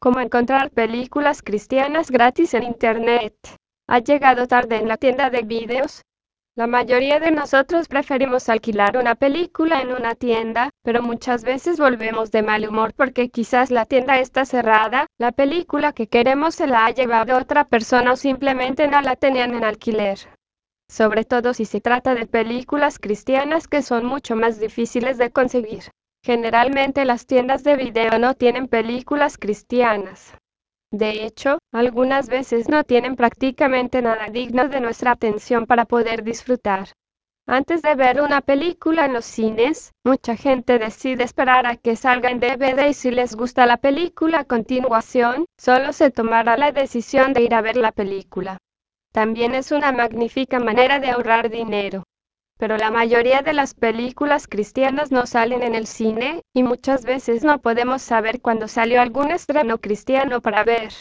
Cómo encontrar películas cristianas gratis en Internet. ¿Ha llegado tarde en la tienda de videos? La mayoría de nosotros preferimos alquilar una película en una tienda, pero muchas veces volvemos de mal humor porque quizás la tienda está cerrada, la película que queremos se la ha llevado otra persona o simplemente no la tenían en alquiler. Sobre todo si se trata de películas cristianas que son mucho más difíciles de conseguir. Generalmente las tiendas de video no tienen películas cristianas. De hecho, algunas veces no tienen prácticamente nada digno de nuestra atención para poder disfrutar. Antes de ver una película en los cines, mucha gente decide esperar a que salga en DVD y si les gusta la película a continuación, solo se tomará la decisión de ir a ver la película. También es una magnífica manera de ahorrar dinero. Pero la mayoría de las películas cristianas no salen en el cine, y muchas veces no podemos saber cuándo salió algún estreno cristiano para ver.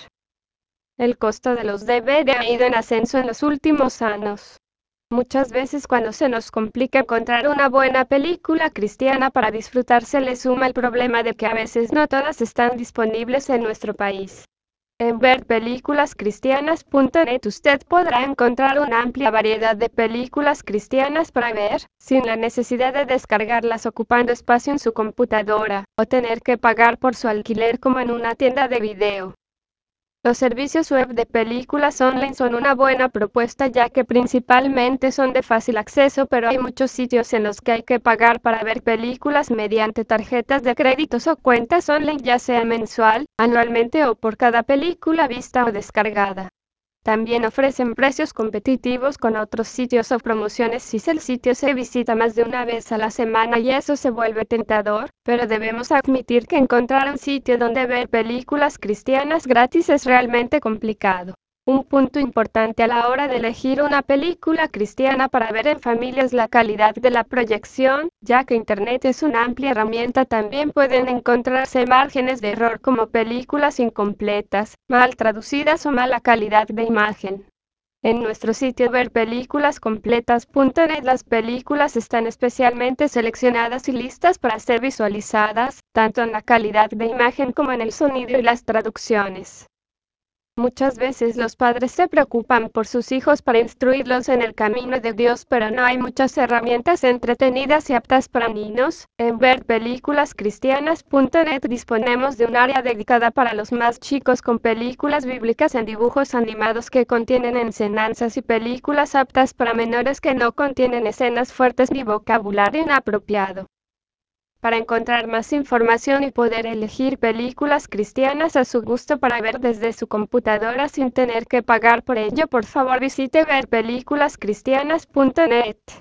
El costo de los DVD ha ido en ascenso en los últimos años. Muchas veces cuando se nos complica encontrar una buena película cristiana para disfrutar se le suma el problema de que a veces no todas están disponibles en nuestro país. En verpeliculascristianas.net usted podrá encontrar una amplia variedad de películas cristianas para ver, sin la necesidad de descargarlas ocupando espacio en su computadora, o tener que pagar por su alquiler como en una tienda de video. Los servicios web de películas online son una buena propuesta ya que principalmente son de fácil acceso, pero hay muchos sitios en los que hay que pagar para ver películas mediante tarjetas de créditos o cuentas online, ya sea mensual, anualmente o por cada película vista o descargada. También ofrecen precios competitivos con otros sitios o promociones si el sitio se visita más de una vez a la semana y eso se vuelve tentador, pero debemos admitir que encontrar un sitio donde ver películas cristianas gratis es realmente complicado. Un punto importante a la hora de elegir una película cristiana para ver en familia es la calidad de la proyección, ya que Internet es una amplia herramienta. También pueden encontrarse márgenes de error como películas incompletas, mal traducidas o mala calidad de imagen. En nuestro sitio verpeliculascompletas.net las películas están especialmente seleccionadas y listas para ser visualizadas, tanto en la calidad de imagen como en el sonido y las traducciones. Muchas veces los padres se preocupan por sus hijos para instruirlos en el camino de Dios, pero no hay muchas herramientas entretenidas y aptas para niños. En verpeliculascristianas.net disponemos de un área dedicada para los más chicos con películas bíblicas en dibujos animados que contienen enseñanzas y películas aptas para menores que no contienen escenas fuertes ni vocabulario inapropiado. Para encontrar más información y poder elegir películas cristianas a su gusto para ver desde su computadora sin tener que pagar por ello, por favor visite verpeliculascristianas.net.